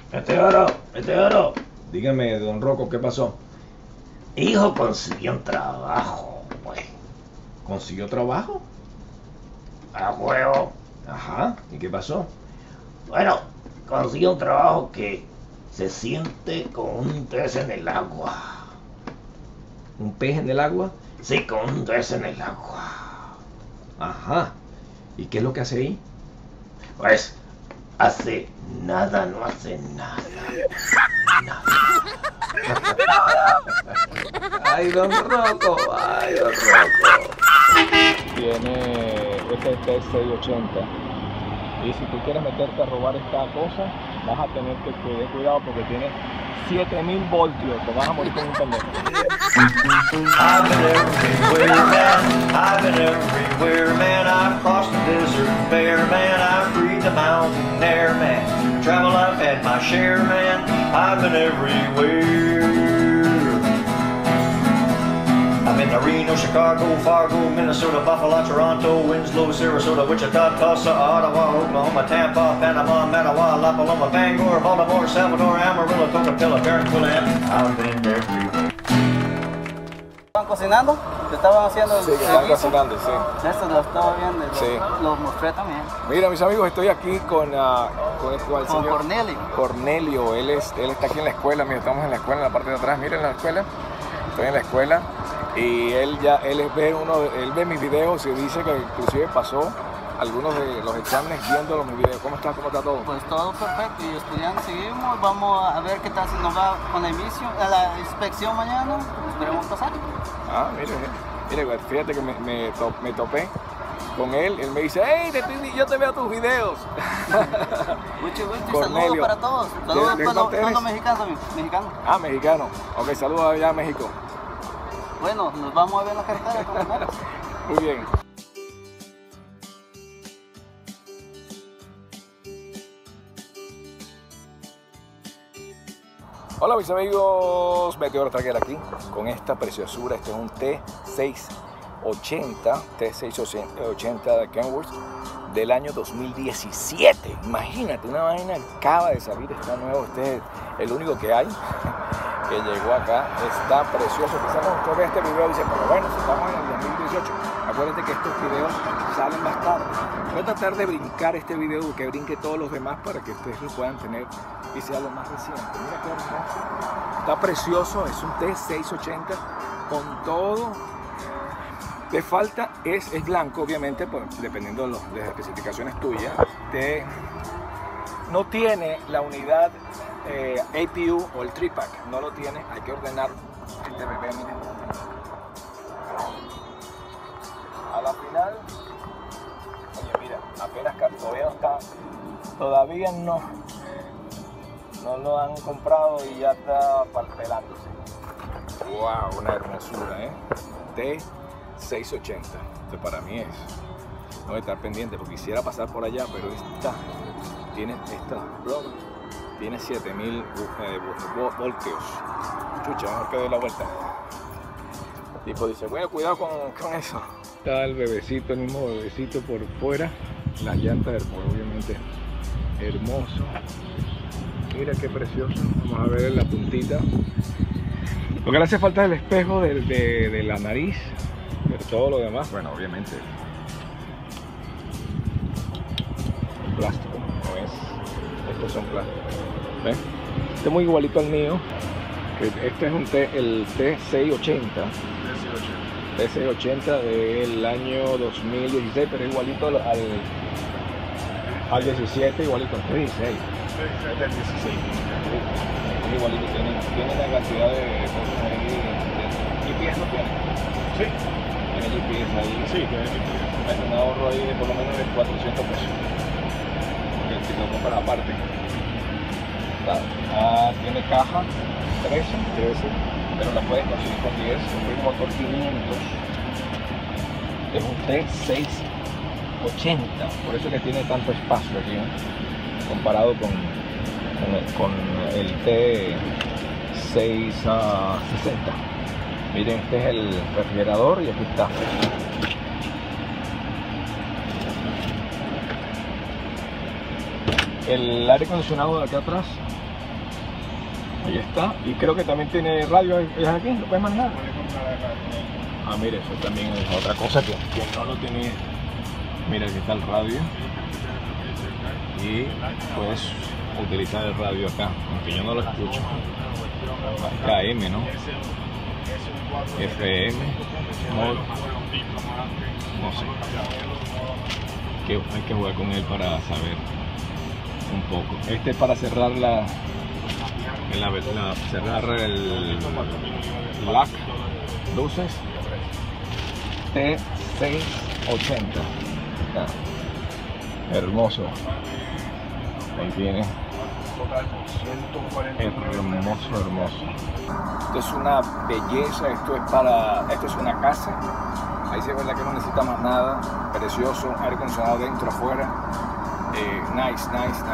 Meteoro. Dígame, don Rocco, ¿qué pasó? Hijo, consiguió un trabajo, pues. ¿Consiguió trabajo? A huevo. Ajá, ¿y qué pasó? Bueno, consiguió un trabajo que se siente con un pez en el agua. ¿Un pez en el agua? Sí, con un pez en el agua. Ajá. ¿Y qué es lo que hace ahí? Pues, hace nada, no hace nada. Ay, don Rocco. Tiene este T680. Y si tú quieres meterte a robar esta cosa, vas a tener que tener cuidado porque tiene 7000 voltios. Te vas a morir con un pendejo. I've been everywhere, man. I've been everywhere, man. I've crossed the desert bare, man. I've breathed the mountain air, man. Travel, I've had my share, man. I've been everywhere. I've been to Reno, Chicago, Fargo, Minnesota, Buffalo, Toronto, Winslow, Sarasota, Wichita, Tulsa, Ottawa, Oklahoma, Tampa, Panama, Mattawa, La Paloma, Bangor, Baltimore, Salvador, Amarillo, Tocatilla, Barranquilla, and I've been everywhere. ¿Estaban cocinando? ¿Te estaban haciendo el Sí, que están guiso? cocinando, sí. Eso lo estaba viendo, Sí. lo mostré también. Mira, mis amigos, estoy aquí con el Con señor Cornelio. Cornelio. Él está aquí en la escuela. Mira, estamos en la escuela, en la parte de atrás. Miren la escuela. Estoy en la escuela y él ve mis videos y dice que inclusive pasó algunos de los exámenes viendo mis videos. ¿Cómo está todo? Pues todo perfecto y estudiando seguimos. Vamos a ver qué tal si nos va con la inspección mañana. Esperemos pasar. Ah, mire, fíjate que me topé con él. Él me dice, hey, yo te veo tus videos. Mucho gusto y Cornelio. saludos para todos. Saludos ¿De para dónde todos eres? los mexicanos. Ah, mexicano. Ok, saludos allá a México. Bueno, nos vamos a ver en la carretera con Cornelio. Muy bien. Hola mis amigos, Meteoro Tracker aquí con esta preciosura. Este es un T680 de Kenworth del año 2017. Imagínate, una vaina acaba de salir, está nuevo. Este es el único que hay que llegó acá. Está precioso. Quizás cuando usted ve este video dice, pero bueno, si estamos en el 2018, acuérdate que estos videos salen más tarde. Voy a tratar de brincar este video, que brinque todos los demás para que ustedes lo puedan tener y sea lo más reciente. Mira qué hermoso. Está precioso, es un T680 con todo. Le falta, es blanco obviamente, pues, dependiendo de las especificaciones tuyas. No tiene la unidad APU o el tripack, no lo tiene, hay que ordenar este bebé, miren. A la final, oye mira, apenas todavía no lo han comprado y ya está pelándose. Wow, una hermosura, T680, esto para mí es, no voy a estar pendiente porque quisiera pasar por allá, pero tiene 7000 voltios. Chucha, mejor que doy la vuelta. El tipo dice, bueno, cuidado con eso. Está el bebecito, el mismo bebecito por fuera. Las llantas, obviamente, hermoso. Mira qué precioso. Vamos a ver la puntita. Lo que le hace falta es el espejo de la nariz. Pero todo lo demás, bueno, obviamente. El plástico, ¿no ves? Estos son plásticos. ¿Ven? Este es muy igualito al mío. Este es el T680. T680 del año 2016, pero igualito al 17, igualito al 16. Este es 16. Igualito, tiene una cantidad de cosas ahí. ¿GPS no tiene? Sí. Tiene GPS ahí. Sí, tiene GPS. Hay un ahorro ahí de por lo menos de 400 pesos. Porque si lo compras aparte. Tiene caja 13, pero la puedes conseguir con 10. Es un motor 500. Es un T680, por eso que tiene tanto espacio aquí, ¿no? Comparado con el T660. Miren, este es el refrigerador y aquí está. El aire acondicionado de acá atrás Ahí está. Y creo que también tiene radio. ¿Es aquí? ¿Lo puedes manejar? Ah, mire, eso también es otra cosa que no lo tenía. Mira, aquí está el radio. Y puedes utilizar el radio acá, aunque yo no lo escucho. KM, ¿no? FM, mod, no sé. Hay que jugar con él para saber un poco. Este es para cerrar cerrar el LAC luces T680. Hermoso. Ahí tiene. Hermoso. Esto es una belleza, esto es una casa. Ahí se ve que no necesita más nada. Precioso, aire acondicionado dentro, afuera. Nice.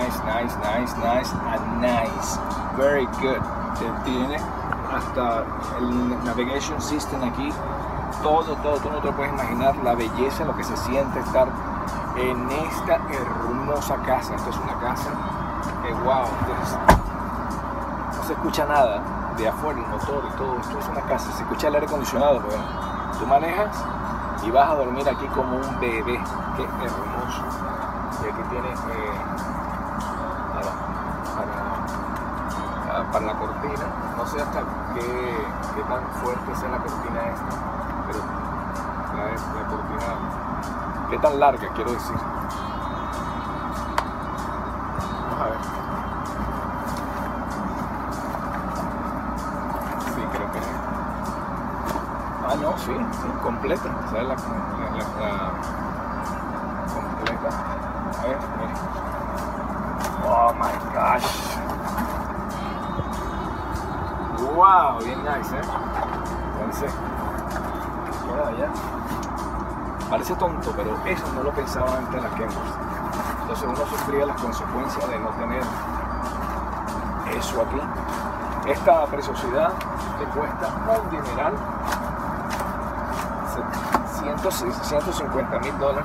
Very good. Tiene hasta el navigation system aquí. Todo, tú no te lo puedes imaginar la belleza, lo que se siente estar en esta hermosa casa. Esto es una casa que wow, no se escucha nada de afuera, el motor y todo. Esto es una casa, se escucha el aire acondicionado, pero tú manejas y vas a dormir aquí como un bebé. Qué hermoso. Y aquí tiene para la cortina, no sé hasta qué tan fuerte sea la cortina esta, pero la cortina, qué tan larga, quiero decir. Vamos a ver. Sí, creo que sí. Ah, no, sí, completa. ¿Sabes la completa? A ver, mira. Oh my gosh. Wow, bien nice, Entonces, queda allá. Parece tonto, pero eso no lo pensaba antes en la Kenworth. Entonces uno sufría las consecuencias de no tener eso aquí. Esta preciosidad te cuesta un dineral, $150,000.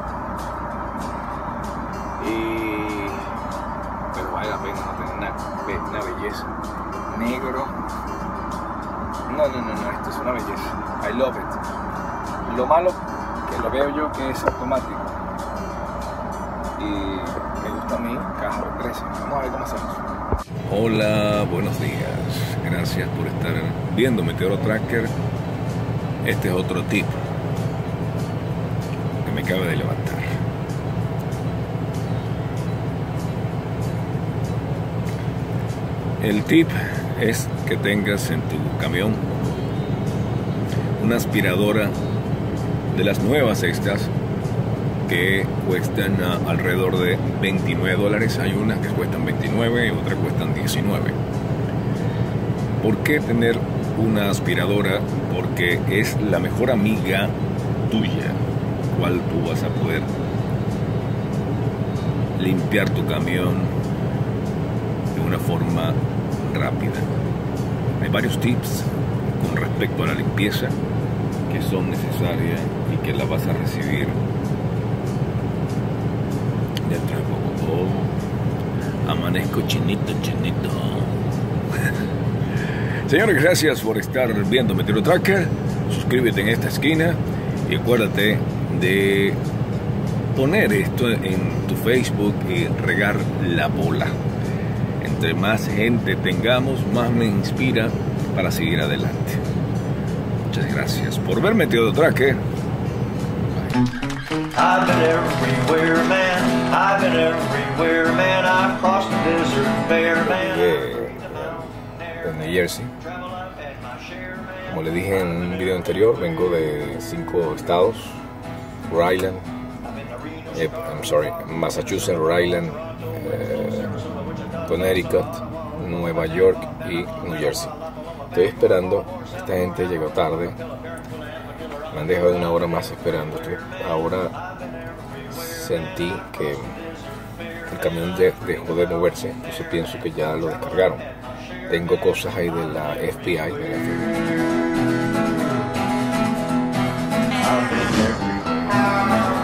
Pero vale la pena no tener una belleza. Negro. No, esto es una belleza. I love it. Lo malo que lo veo yo que es automático. Y me gusta a mí caja de 13. Vamos a ver cómo hacemos. Hola, buenos días. Gracias por estar viendo Meteoro Tracker. Este es otro tip que me acaba de levantar. El tip es que tengas en tu camión una aspiradora de las nuevas estas que cuestan alrededor de $29. Hay unas que cuestan 29 y otras cuestan 19. ¿Por qué tener una aspiradora? Porque es la mejor amiga tuya, cual tú vas a poder limpiar tu camión de una forma rápida. Hay varios tips con respecto a la limpieza que son necesarias y que la vas a recibir dentro de poco. Amanezco chinito. Señores, gracias por estar viendo Meteoro Tracker. Suscríbete en esta esquina y acuérdate de poner esto en tu Facebook y regar la bola. Entre más gente tengamos, más me inspira para seguir adelante. Muchas gracias por ver Meteoro Tracker. I've been everywhere, man. I've been everywhere, man. I've crossed the desert bare, man. De New Jersey. Como le dije en un video anterior, vengo de 5 estados: Rhode Island, Massachusetts, Rhode Island, Connecticut, Nueva York y New Jersey. Estoy esperando, esta gente llegó tarde, me han dejado 1 hora más esperando. Ahora sentí que el camión dejó de moverse, entonces pienso que ya lo descargaron. Tengo cosas ahí de la FBI, de la FBI.